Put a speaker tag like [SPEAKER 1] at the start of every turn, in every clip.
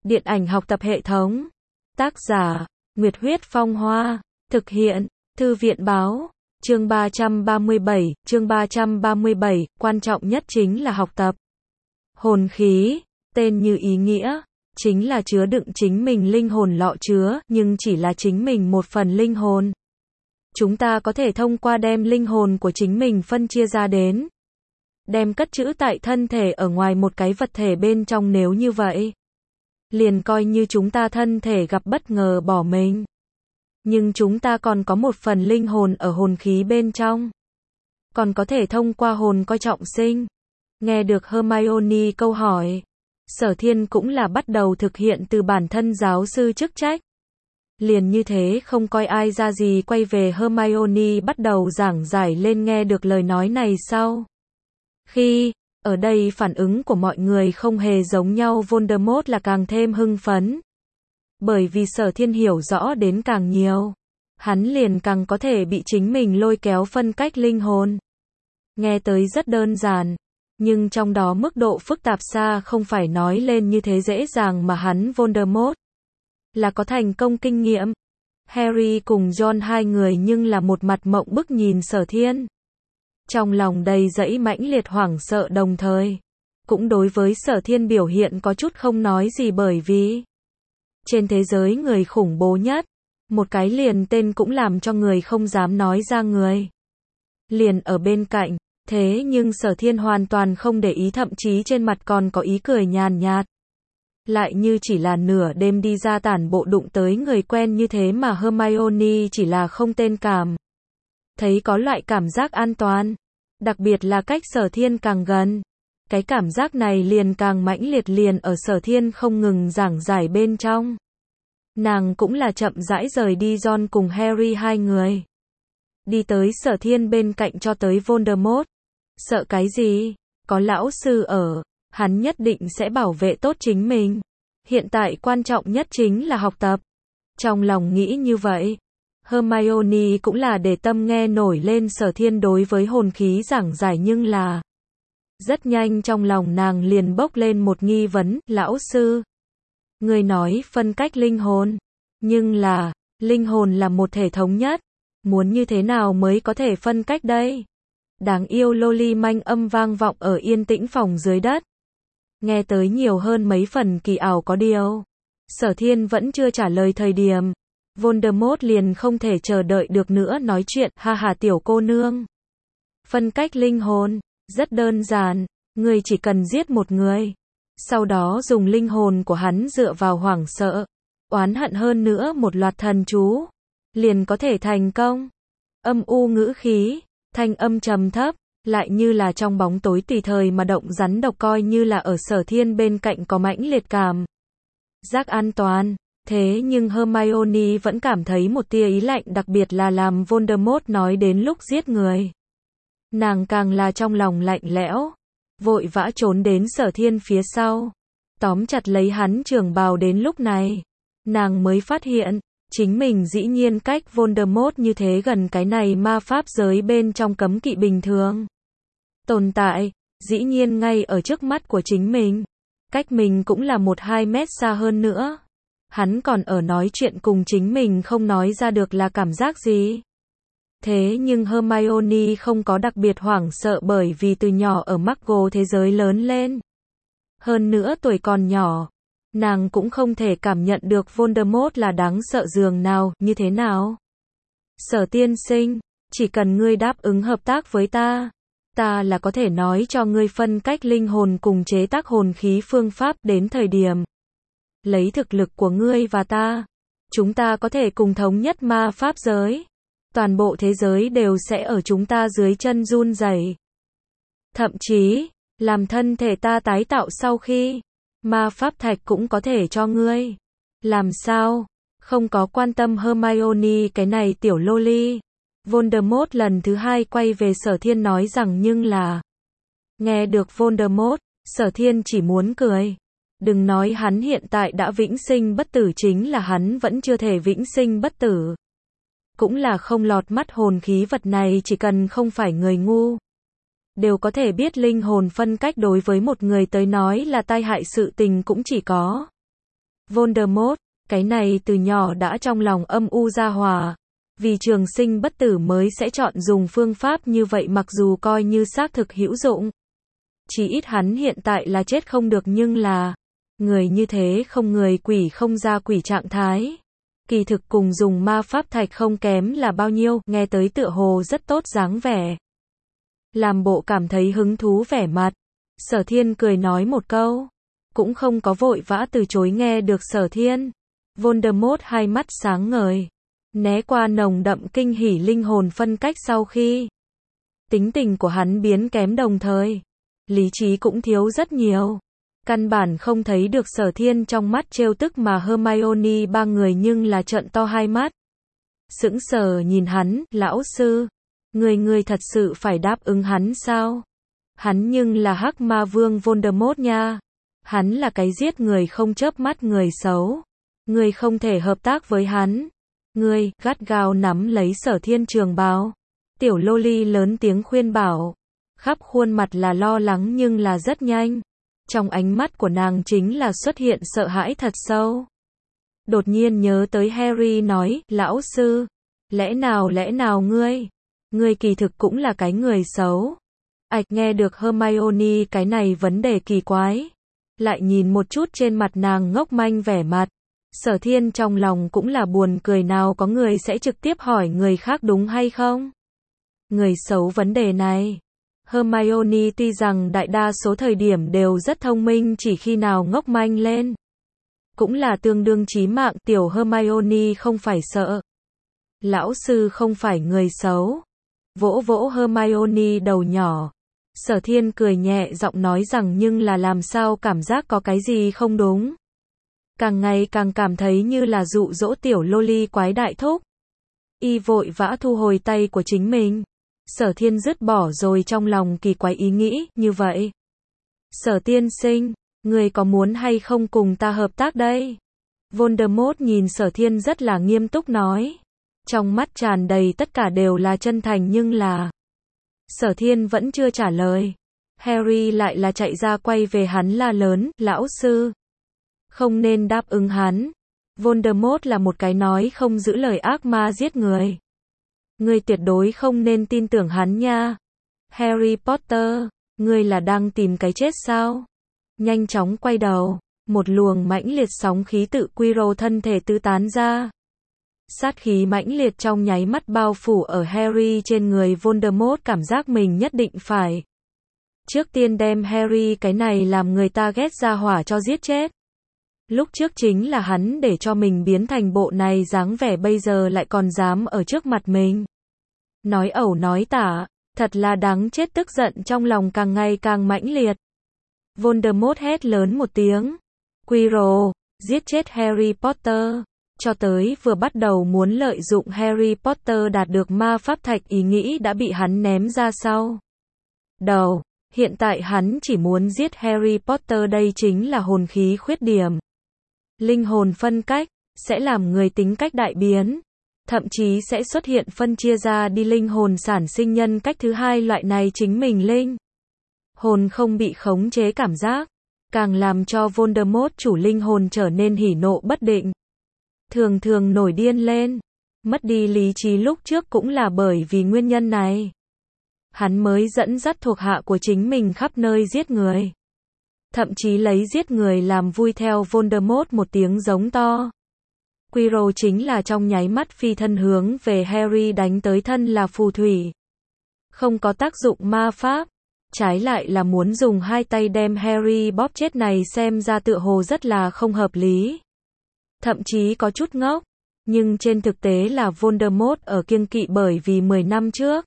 [SPEAKER 1] Điện ảnh học tập hệ thống. Tác giả, Nguyệt Huyết Phong Hoa. Thực hiện, Thư viện Báo. Chương 337, quan trọng nhất chính là học tập. Hồn khí, tên như ý nghĩa, chính là chứa đựng chính mình linh hồn lọ chứa, nhưng chỉ là chính mình một phần linh hồn. Chúng ta có thể thông qua đem linh hồn của chính mình phân chia ra đến. Đem cất trữ tại thân thể ở ngoài một cái vật thể bên trong, nếu như vậy. Liền coi như chúng ta thân thể gặp bất ngờ bỏ mình. Nhưng chúng ta còn có một phần linh hồn ở hồn khí bên trong. Còn có thể thông qua hồn coi trọng sinh. Nghe được Hermione câu hỏi, Sở Thiên cũng là bắt đầu thực hiện từ bản thân giáo sư chức trách. Liền như thế không coi ai ra gì quay về Hermione bắt đầu giảng giải lên. Nghe được lời nói này sau khi, ở đây phản ứng của mọi người không hề giống nhau. Voldemort là càng thêm hưng phấn. Bởi vì Sở Thiên hiểu rõ đến càng nhiều, hắn liền càng có thể bị chính mình lôi kéo phân cách linh hồn. Nghe tới rất đơn giản, nhưng trong đó mức độ phức tạp xa không phải nói lên như thế dễ dàng mà hắn Voldemort là có thành công kinh nghiệm. Harry cùng Ron hai người nhưng là một mặt mộng bức nhìn Sở Thiên. Trong lòng đầy dẫy mãnh liệt hoảng sợ, đồng thời cũng đối với Sở Thiên biểu hiện có chút không nói gì, bởi vì trên thế giới người khủng bố nhất, một cái liền tên cũng làm cho người không dám nói ra người liền ở bên cạnh. Thế nhưng Sở Thiên hoàn toàn không để ý, thậm chí trên mặt còn có ý cười nhàn nhạt. Lại như chỉ là nửa đêm đi ra tản bộ đụng tới người quen như thế mà Hermione chỉ là không tên cảm thấy có loại cảm giác an toàn. Đặc biệt là cách Sở Thiên càng gần, cái cảm giác này liền càng mãnh liệt. Liền ở Sở Thiên không ngừng giảng giải bên trong, nàng cũng là chậm rãi rời đi. Ron cùng Harry hai người đi tới Sở Thiên bên cạnh, cho tới Voldemort. Sợ cái gì? Có lão sư ở, hắn nhất định sẽ bảo vệ tốt chính mình. Hiện tại quan trọng nhất chính là học tập. Trong lòng nghĩ như vậy, Hermione cũng là để tâm nghe nổi lên Sở Thiên đối với hồn khí giảng giải, nhưng là rất nhanh trong lòng nàng liền bốc lên một nghi vấn. Lão sư, người nói phân cách linh hồn, nhưng là linh hồn là một thể thống nhất, muốn như thế nào mới có thể phân cách đây? Đáng yêu loli manh âm vang vọng ở yên tĩnh phòng dưới đất. Nghe tới nhiều hơn mấy phần kỳ ảo. Có điều Sở Thiên vẫn chưa trả lời thời điểm, Voldemort liền không thể chờ đợi được nữa nói chuyện. Ha ha tiểu cô nương, phân cách linh hồn rất đơn giản, ngươi chỉ cần giết một người, sau đó dùng linh hồn của hắn dựa vào hoảng sợ, oán hận hơn nữa một loạt thần chú, liền có thể thành công. Âm u ngữ khí, thanh âm trầm thấp, lại như là trong bóng tối tùy thời mà động rắn độc. Coi như là ở Sở Thiên bên cạnh có mãnh liệt cảm giác an toàn. Thế nhưng Hermione vẫn cảm thấy một tia ý lạnh, đặc biệt là làm Voldemort nói đến lúc giết người. Nàng càng là trong lòng lạnh lẽo, vội vã trốn đến Sở Thiên phía sau, tóm chặt lấy hắn trường bào. Đến lúc này, nàng mới phát hiện, chính mình dĩ nhiên cách Voldemort như thế gần. Cái này ma pháp giới bên trong cấm kỵ bình thường tồn tại, dĩ nhiên ngay ở trước mắt của chính mình. Cách mình cũng là 1-2 mét xa hơn nữa. Hắn còn ở nói chuyện cùng chính mình, không nói ra được là cảm giác gì. Thế nhưng Hermione không có đặc biệt hoảng sợ, bởi vì từ nhỏ ở Muggle thế giới lớn lên. Hơn nữa tuổi còn nhỏ, nàng cũng không thể cảm nhận được Voldemort là đáng sợ dường nào, như thế nào. Sở tiên sinh, chỉ cần ngươi đáp ứng hợp tác với ta, ta là có thể nói cho ngươi phân cách linh hồn cùng chế tác hồn khí phương pháp. Đến thời điểm lấy thực lực của ngươi và ta, chúng ta có thể cùng thống nhất ma pháp giới. Toàn bộ thế giới đều sẽ ở chúng ta dưới chân run rẩy. Thậm chí, làm thân thể ta tái tạo sau khi ma pháp thạch cũng có thể cho ngươi. Làm sao? Không có quan tâm Hermione cái này tiểu loli. Voldemort lần thứ hai quay về Sở Thiên nói rằng, nhưng là nghe được Voldemort, Sở Thiên chỉ muốn cười. Đừng nói hắn hiện tại đã vĩnh sinh bất tử, chính là hắn vẫn chưa thể vĩnh sinh bất tử. Cũng là không lọt mắt hồn khí vật này, chỉ cần không phải người ngu, đều có thể biết linh hồn phân cách đối với một người tới nói là tai hại sự tình. Cũng chỉ có Voldemort, cái này từ nhỏ đã trong lòng âm u ra hỏa. Vì trường sinh bất tử mới sẽ chọn dùng phương pháp như vậy mặc dù coi như xác thực hữu dụng. Chỉ ít hắn hiện tại là chết không được nhưng là người như thế không người quỷ không ra quỷ trạng thái. Kỳ thực cùng dùng ma pháp thạch không kém là bao nhiêu, nghe tới tựa hồ rất tốt dáng vẻ. Làm bộ cảm thấy hứng thú vẻ mặt. Sở Thiên cười nói một câu. Cũng không có vội vã từ chối nghe được Sở Thiên. Voldemort hai mắt sáng ngời. Né qua nồng đậm kinh hỉ linh hồn phân cách sau khi. Tính tình của hắn biến kém đồng thời. Lý trí cũng thiếu rất nhiều. Căn bản không thấy được Sở Thiên trong mắt trêu tức mà Hermione ba người nhưng là trợn to hai mắt. Sững sờ nhìn hắn, lão sư. Người thật sự phải đáp ứng hắn sao? Hắn nhưng là Hắc Ma Vương Voldemort nha. Hắn là cái giết người không chớp mắt người xấu. Người không thể hợp tác với hắn. Người, gắt gao nắm lấy Sở Thiên trường bào. Tiểu Loli lớn tiếng khuyên bảo. Khắp khuôn mặt là lo lắng nhưng là rất nhanh. Trong ánh mắt của nàng chính là xuất hiện sợ hãi thật sâu. Đột nhiên nhớ tới Harry nói, lão sư, lẽ nào ngươi kỳ thực cũng là cái người xấu. Ạch nghe được Hermione cái này vấn đề kỳ quái. Lại nhìn một chút trên mặt nàng ngốc manh vẻ mặt. Sở Thiên trong lòng cũng là buồn cười nào có người sẽ trực tiếp hỏi người khác đúng hay không. Người xấu vấn đề này. Hermione tuy rằng đại đa số thời điểm đều rất thông minh chỉ khi nào ngốc manh lên. Cũng là tương đương chí mạng tiểu Hermione không phải sợ. Lão sư không phải người xấu. Vỗ vỗ Hermione đầu nhỏ. Sở Thiên cười nhẹ giọng nói rằng nhưng là làm sao cảm giác có cái gì không đúng. Càng ngày càng cảm thấy như là dụ dỗ tiểu Loli quái đại thúc. Y vội vã thu hồi tay của chính mình. Sở Thiên dứt bỏ rồi trong lòng kỳ quái ý nghĩ, như vậy. Sở tiên sinh, người có muốn hay không cùng ta hợp tác đây? Voldemort nhìn Sở Thiên rất là nghiêm túc nói. Trong mắt tràn đầy tất cả đều là chân thành nhưng là. Sở Thiên vẫn chưa trả lời. Harry lại là chạy ra quay về hắn la lớn, lão sư. Không nên đáp ứng hắn. Voldemort là một cái nói không giữ lời ác ma giết người. Ngươi tuyệt đối không nên tin tưởng hắn nha. Harry Potter, ngươi là đang tìm cái chết sao? Nhanh chóng quay đầu, một luồng mãnh liệt sóng khí tự Quirrell thân thể tứ tán ra. Sát khí mãnh liệt trong nháy mắt bao phủ ở Harry trên người Voldemort cảm giác mình nhất định phải. Trước tiên đem Harry cái này làm người ta ghét ra hỏa cho giết chết. Lúc trước chính là hắn để cho mình biến thành bộ này dáng vẻ bây giờ lại còn dám ở trước mặt mình. Nói ẩu nói tả, thật là đáng chết tức giận trong lòng càng ngày càng mãnh liệt. Voldemort hét lớn một tiếng. Quirrell, giết chết Harry Potter. Cho tới vừa bắt đầu muốn lợi dụng Harry Potter đạt được ma pháp thạch ý nghĩ đã bị hắn ném ra sau đầu. Hiện tại hắn chỉ muốn giết Harry Potter đây chính là hồn khí khuyết điểm. Linh hồn phân cách, sẽ làm người tính cách đại biến. Thậm chí sẽ xuất hiện phân chia ra đi linh hồn sản sinh nhân cách thứ hai loại này chính mình linh. Hồn không bị khống chế cảm giác. Càng làm cho Voldemort chủ linh hồn trở nên hỉ nộ bất định. Thường thường nổi điên lên. Mất đi lý trí lúc trước cũng là bởi vì nguyên nhân này. Hắn mới dẫn dắt thuộc hạ của chính mình khắp nơi giết người. Thậm chí lấy giết người làm vui theo Voldemort một tiếng giống to. Quirrell chính là trong nháy mắt phi thân hướng về Harry đánh tới thân là phù thủy. Không có tác dụng ma pháp. Trái lại là muốn dùng hai tay đem Harry bóp chết này xem ra tựa hồ rất là không hợp lý. Thậm chí có chút ngốc. Nhưng trên thực tế là Voldemort ở kiêng kỵ bởi vì 10 năm trước.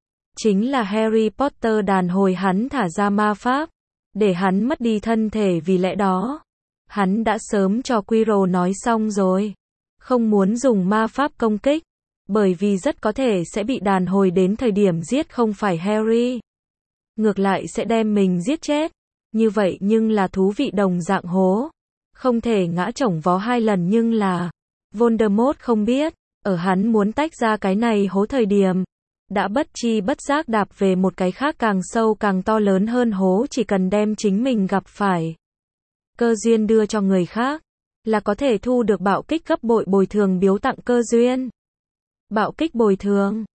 [SPEAKER 1] Chính là Harry Potter đàn hồi hắn thả ra ma pháp. Để hắn mất đi thân thể vì lẽ đó. Hắn đã sớm cho Quirrell nói xong rồi. Không muốn dùng ma pháp công kích. Bởi vì rất có thể sẽ bị đàn hồi đến thời điểm giết không phải Harry. Ngược lại sẽ đem mình giết chết. Như vậy nhưng là thú vị đồng dạng hố. Không thể ngã chổng vó hai lần nhưng là. Voldemort không biết. Ở hắn muốn tách ra cái này hố thời điểm. Đã bất chi bất giác đạp về một cái khác càng sâu càng to lớn hơn hố chỉ cần đem chính mình gặp phải. Cơ duyên đưa cho người khác. là có thể thu được bạo kích gấp bội bồi thường biếu tặng cơ duyên. Bạo kích bồi thường